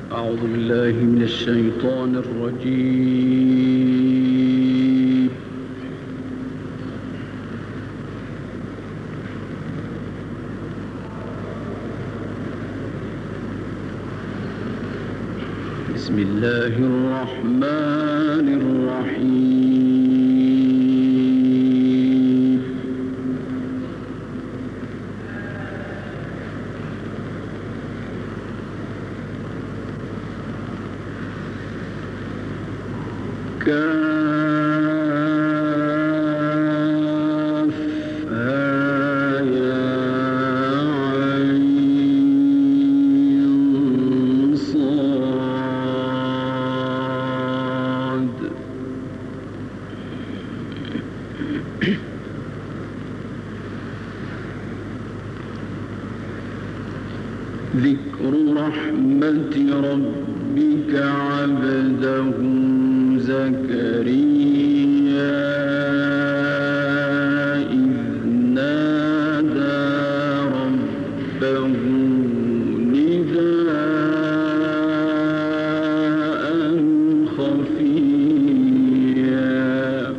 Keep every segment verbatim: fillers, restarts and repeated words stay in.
أعوذ بالله من الشيطان الرجيم. بسم الله الرحمن الرحيم. كافها يا عين صاد. ذكر رحمة ربك عبده زكريا إذ نادى ربه نداء خفيا.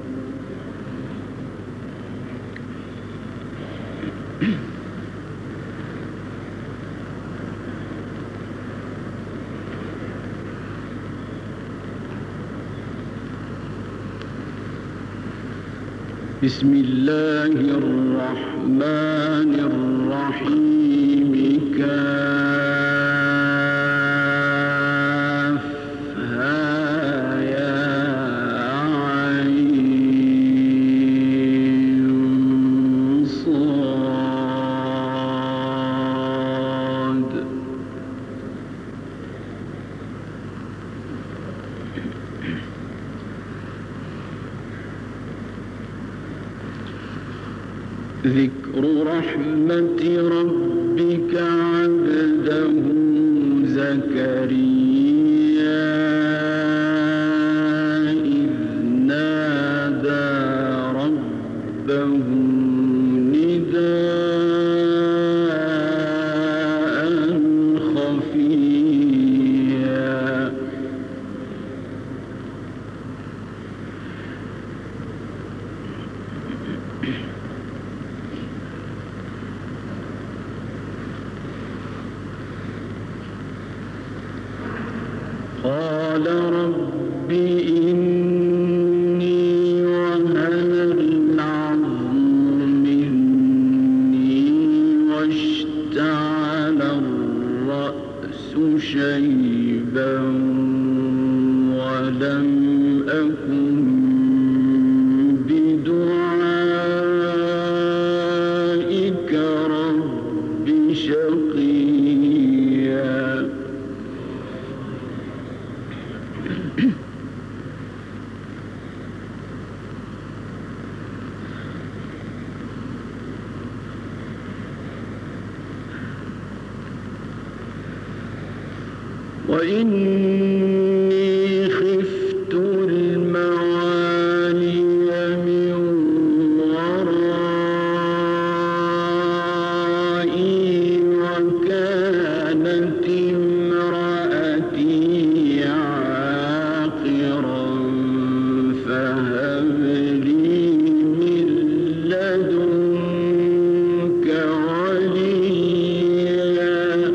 بسم الله الرحمن الرحيم. كافها يا عين صاد. ذكر رحمة ربك عبده زكريا إذ نادى ربه نداء خفيا. قال رب إني وهن العظم مني واشتعل الرأس شيبا ولم أكن بدعائك رب شقيا. وإني خفت الموالي من ورائي وكانت امرأتي عاقرا فهب لي من لدنك وليا.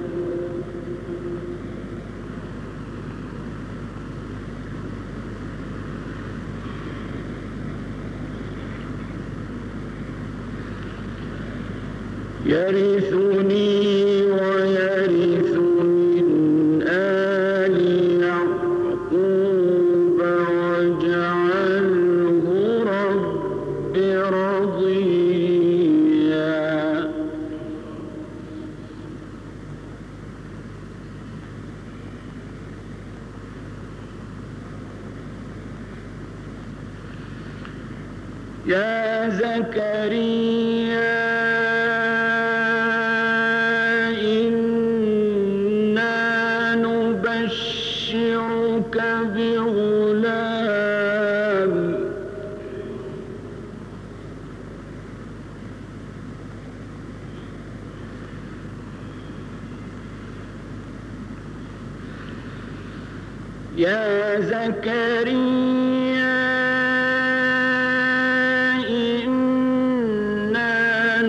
يرثني ويرث من آل يعقوب واجعله رب رضيا. يا زكريا نبشرك بغلام يا زكريا إنا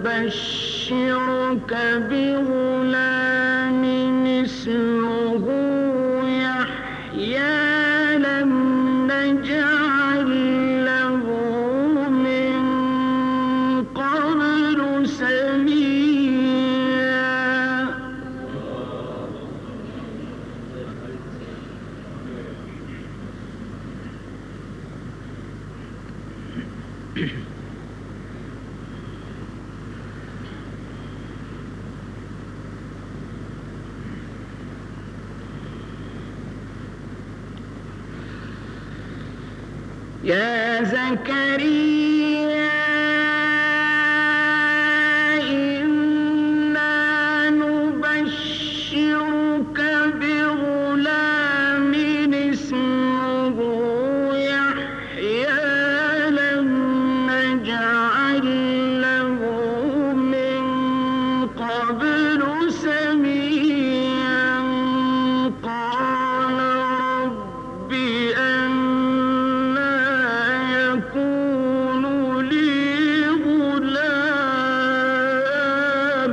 نبشرك بغلام اسمه يحيى لم نجعل له من قبل سميا. يا زكريا إنا نبشرك بغلام اسمه يحيى لم نجعل له من قبل سميا. قال رب أنى يكون لي غلام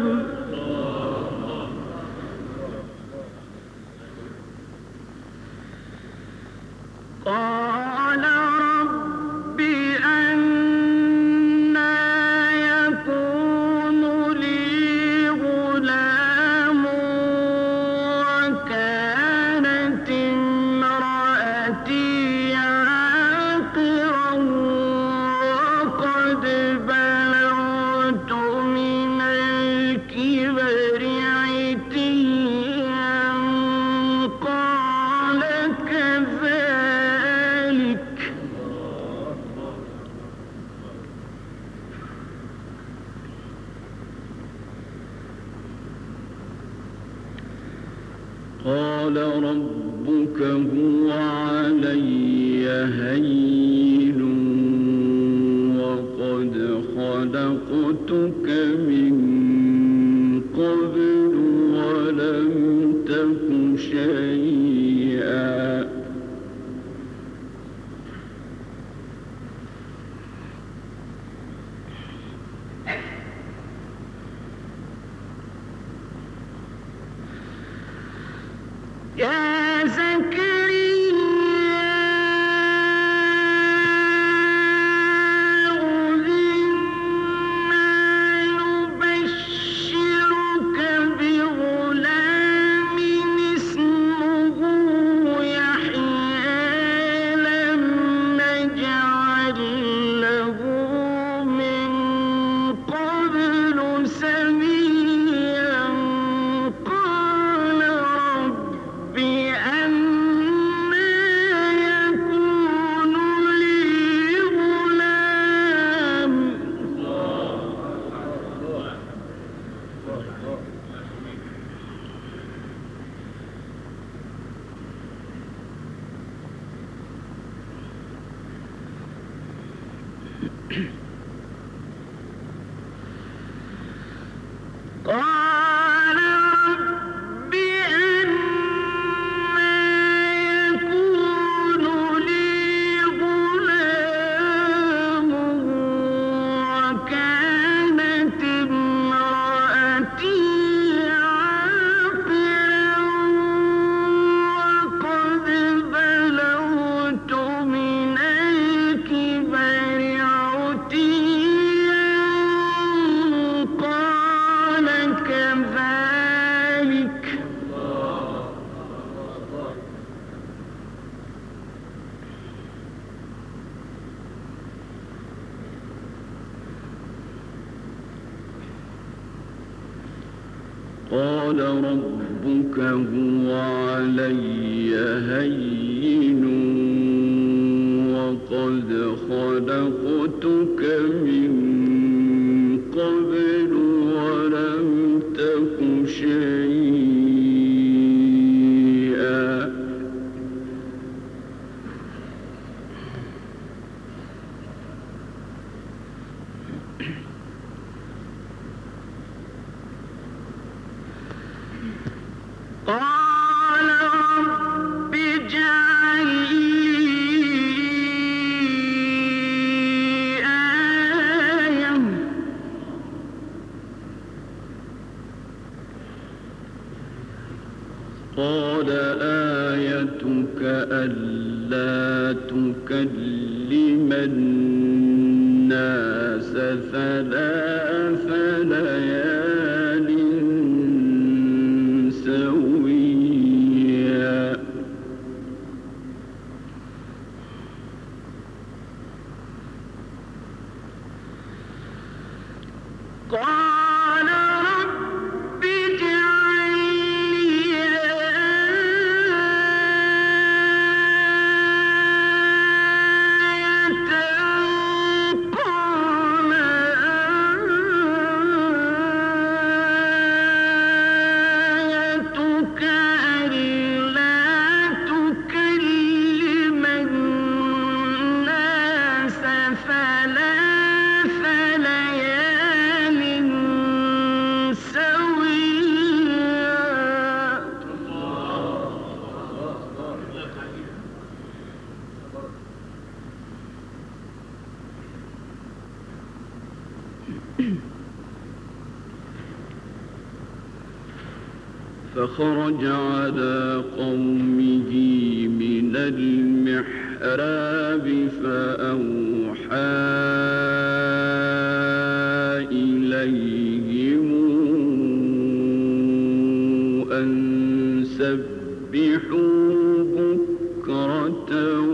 قال رب أنى يكون لي غلام وكانت امرأتي عاقرا وقد بلغت من الكبر عتيا. قال كذلك قال ربك هو علي هين وقد خلقتك من قبل ولم تك شيئا. يا زكريا إنا نبشرك بغلام اسمه يحيى لم نجعل له من قبل سميا. قال رب أنى يكون لي غلام قال رب أنى يكون لي غلام وكانت امرأتي عاقرا وقد بلغت من الكبر عتيا. قال كذلك قال ربك هو علي هين وقد خلقتك من قبل ولم تك شيئا. قال رب اجعل لي آية قال آيتك ألا تكلم الناس ثلاث ليال سويا قال رب اجعل لي آية قال آيتك ألا تكلم الناس ثلاث ليال سويا فخرج على قومه من المحراب فأوحى إليهم أن سبحوا بكرة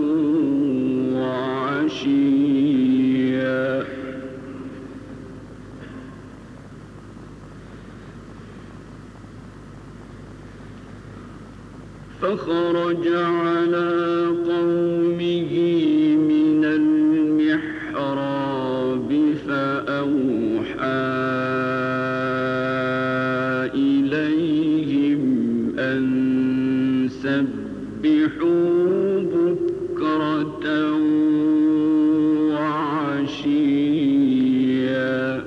وعشيا فخرج على قومه من المحراب فأوحى إليهم أن سبحوا بكرة وعشيا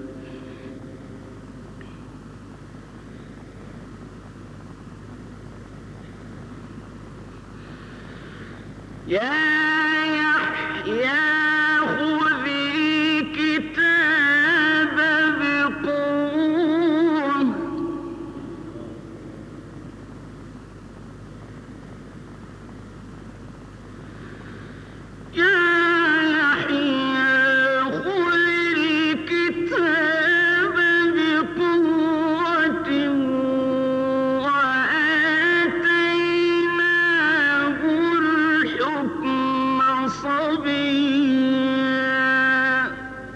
يا يحيى خذ الكتاب بقوة يا يحيى خذ الكتاب بقوة وآتيناه الحكم صبيا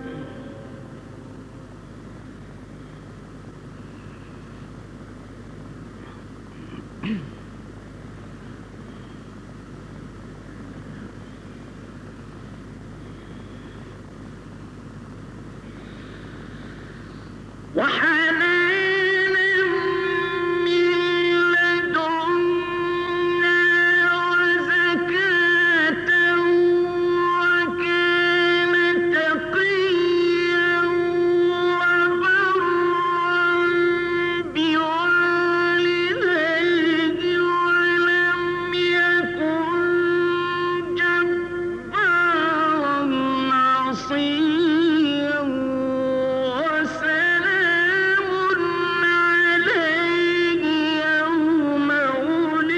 وحنانا من لدنا وزكاة وكان تقيا وبرا بوالديه ولم يكن جبارا عصيا وسلام عليه يوم ولد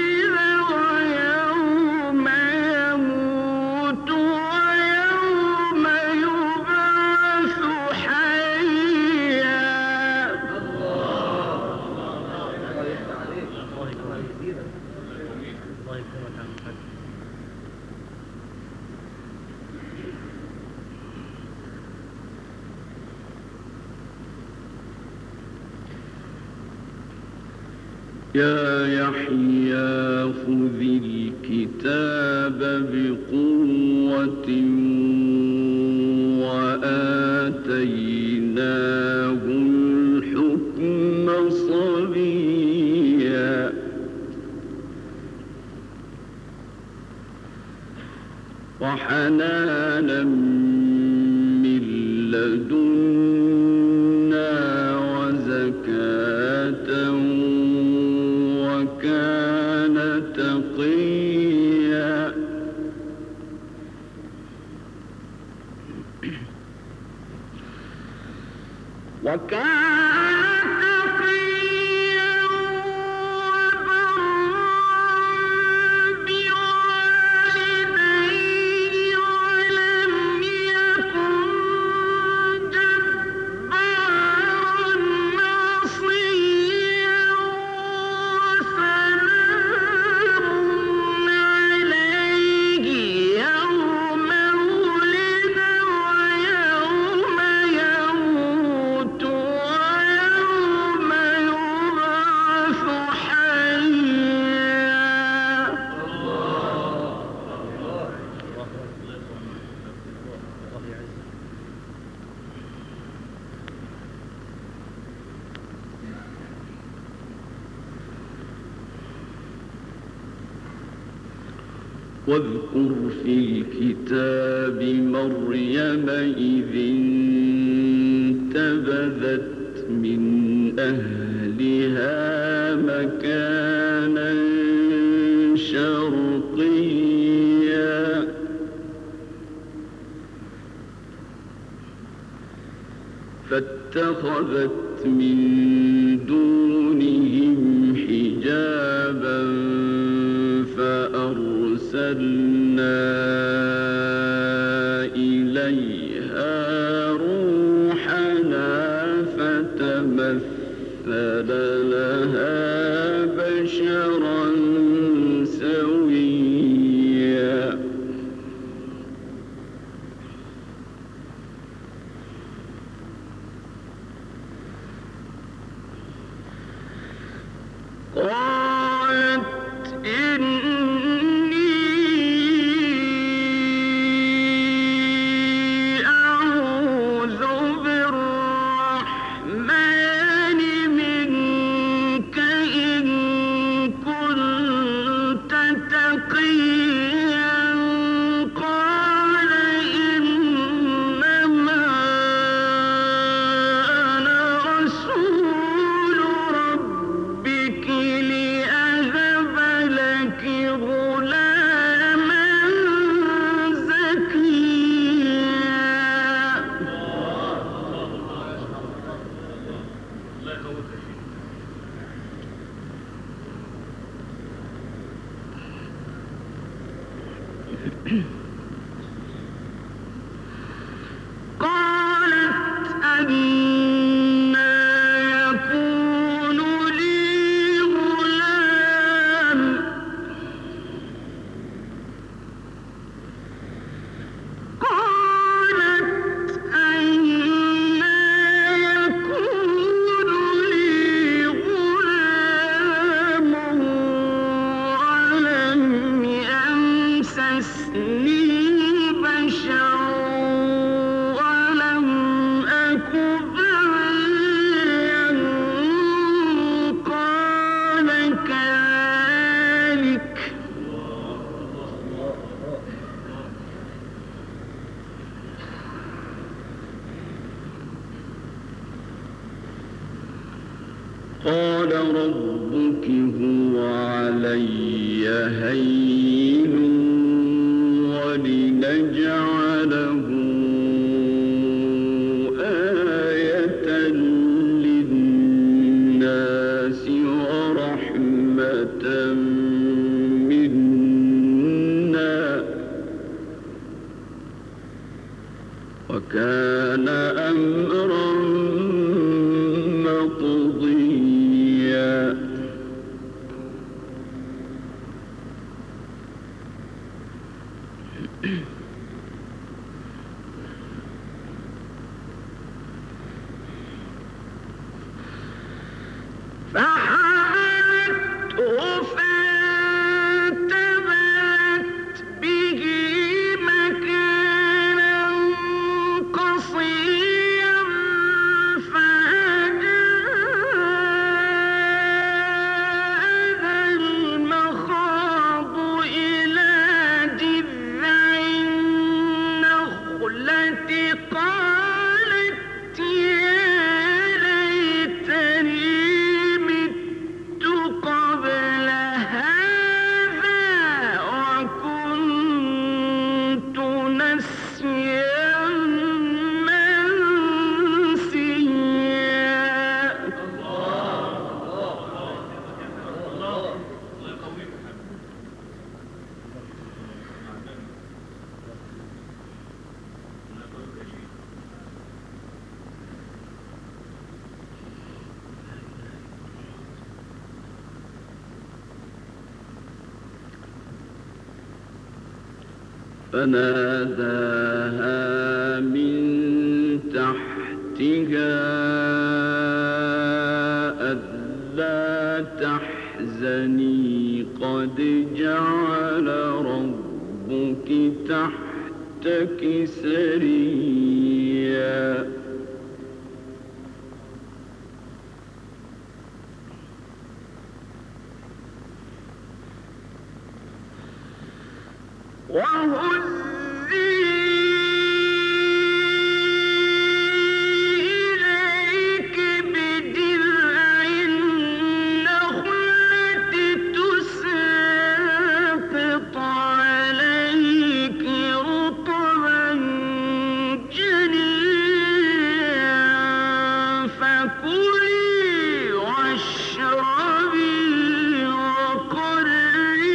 ويوم يموت ويوم يبعث حيا يا يحيى خذ الكتاب بقوة وآتيناه الحكم صبيا وحنانا من لدنا وزكاة وكان تقيا وكان تقيا وبرا بوالديه ولم يكن جبارا عصيا وسلام عليه يوم ولد ويوم يموت ويوم يبعث حيا. واذكر في الكتاب مريم إذ انتبذت من أهلها مكانا شرقيا فاتخذت من دونهم حجابا فأرسلنا إليها روحنا فتمثل لها بشرا سويا. قالت إني أعوذ بالرحمن منك إن كنت تقيا. قال إنما أنا رسول ربك لأهب لك غلاما زكيا. قالت أنى يكون لي غلام قالت أنى يكون لي غلام ولم يمسسني بشر ولم أك بغيا. قال كذلك قال ربك هو علي هين ولنجعله آية للناس ورحمة منا وكان أمرا مقضيا. فحملته فانتبذت به مكانا قصيا فأجاءها المخاض إلى جذع النخلة قالت يا ليتني مت فناداها من تحتها ألا تحزني قد جعل ربك تحتك سريا وهزي إليك بجذع النخلة تساقط عليك رطبا جنيا فكلي واشربي وقري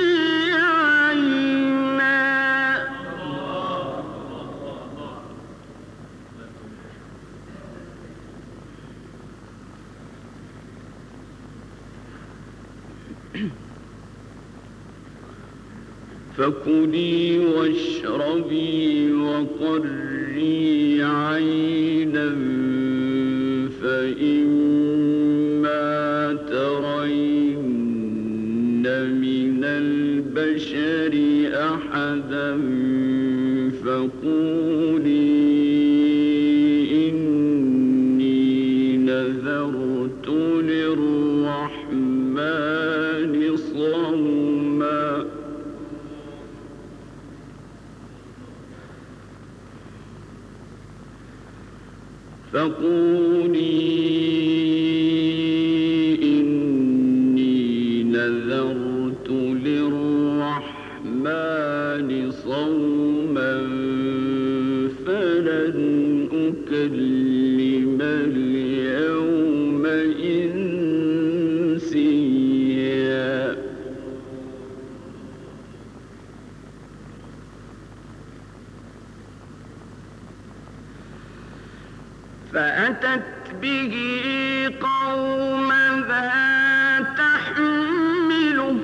فكلي واشربي وقري عينا فإما ترين من البشر أحدا فقولي إني نذرت للرحمن صوما فقولي إني نذرت للرحمن صوما فلن أكلم اليوم إنسيا فأتت به قومها تحمله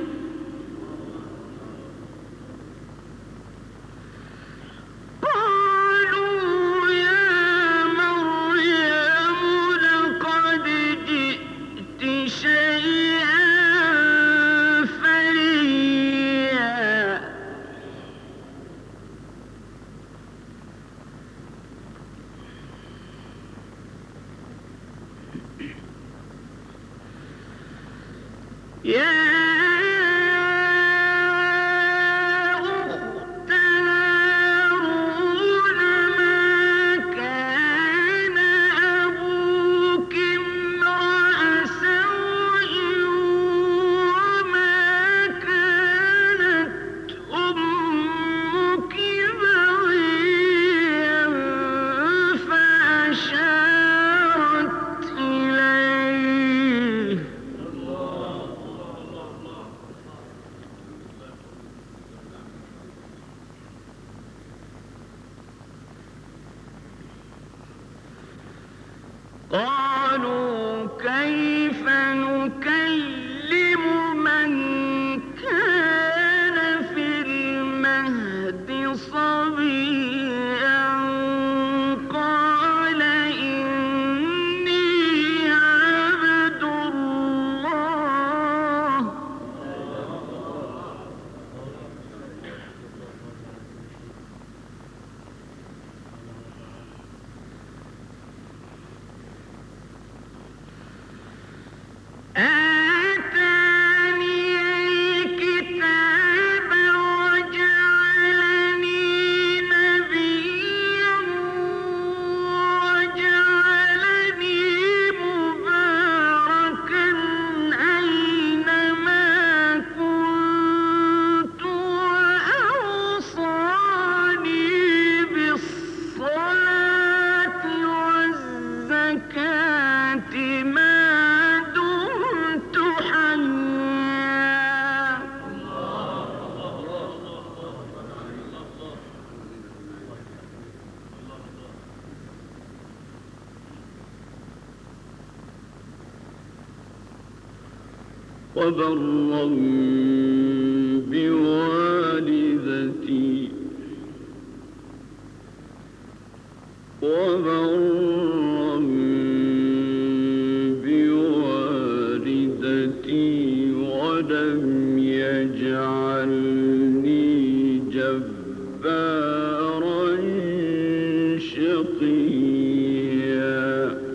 قالوا يا مريم لقد جئت شيئا فريا يا أخت هارون ما كان أبوك امرأ سوء وما كانت أمك بغيا فأشارت إليه قالوا كيف نكلم من كان في المهد صبيا قال إني عبد الله آتاني الكتاب وجعلني نبيا وجعلني مباركا أينما كنت وأوصاني بالصلاة والزكاة ما دمت حيا وبرا بوالدتي وبرا بوالدتي ولم يجعلني جبارا شقيا.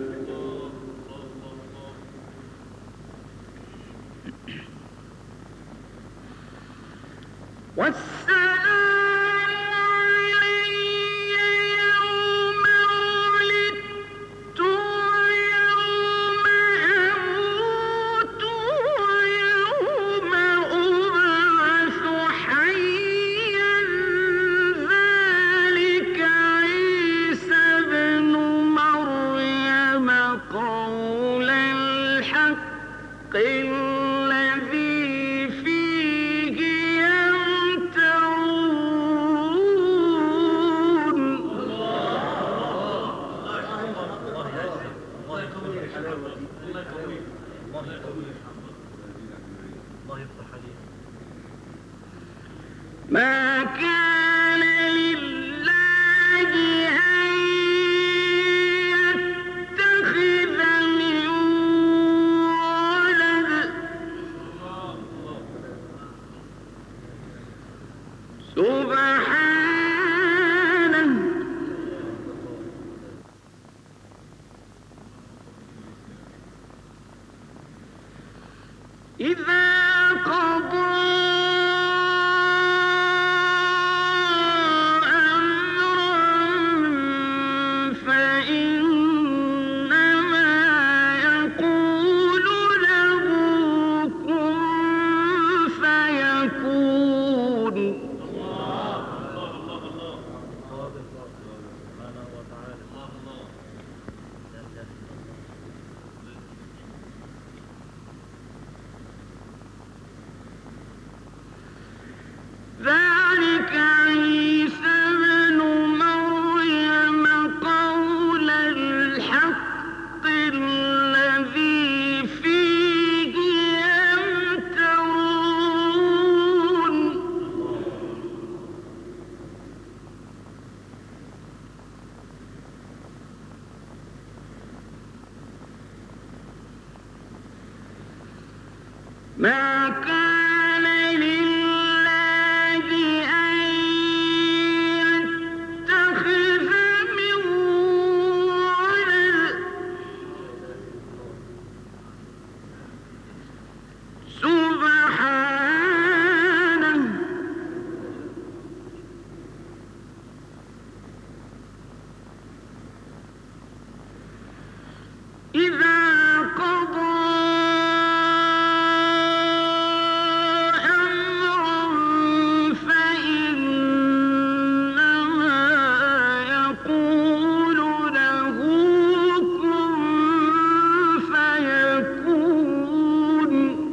والسلام علي يوم ولدت ويوم أموت ويوم أبعث حيا ذلك عيسى ابن مريم قول الحق الذي فيه يمترون. ما كان لله أن يتخذ من ولد سبحانه إذا قضى أمرا فإنما يقول له كن فيكون. ذلك عيسى ابن مريم قول الحق الذي فيه يمترون. ما كان لله أن يتخذ من ولد سبحانه إذا قضى أمرا فإنما يقول له كن فيكون.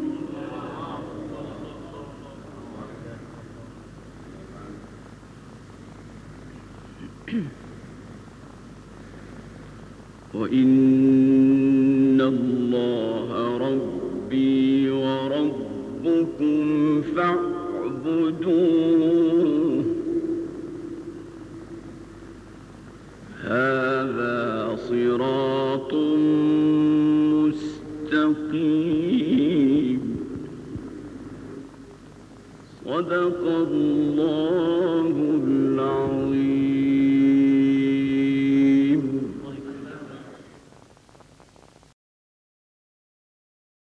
وإن الله ربي وربكم فاعبدوه هذا صراط مستقيم. صدق الله العظيم.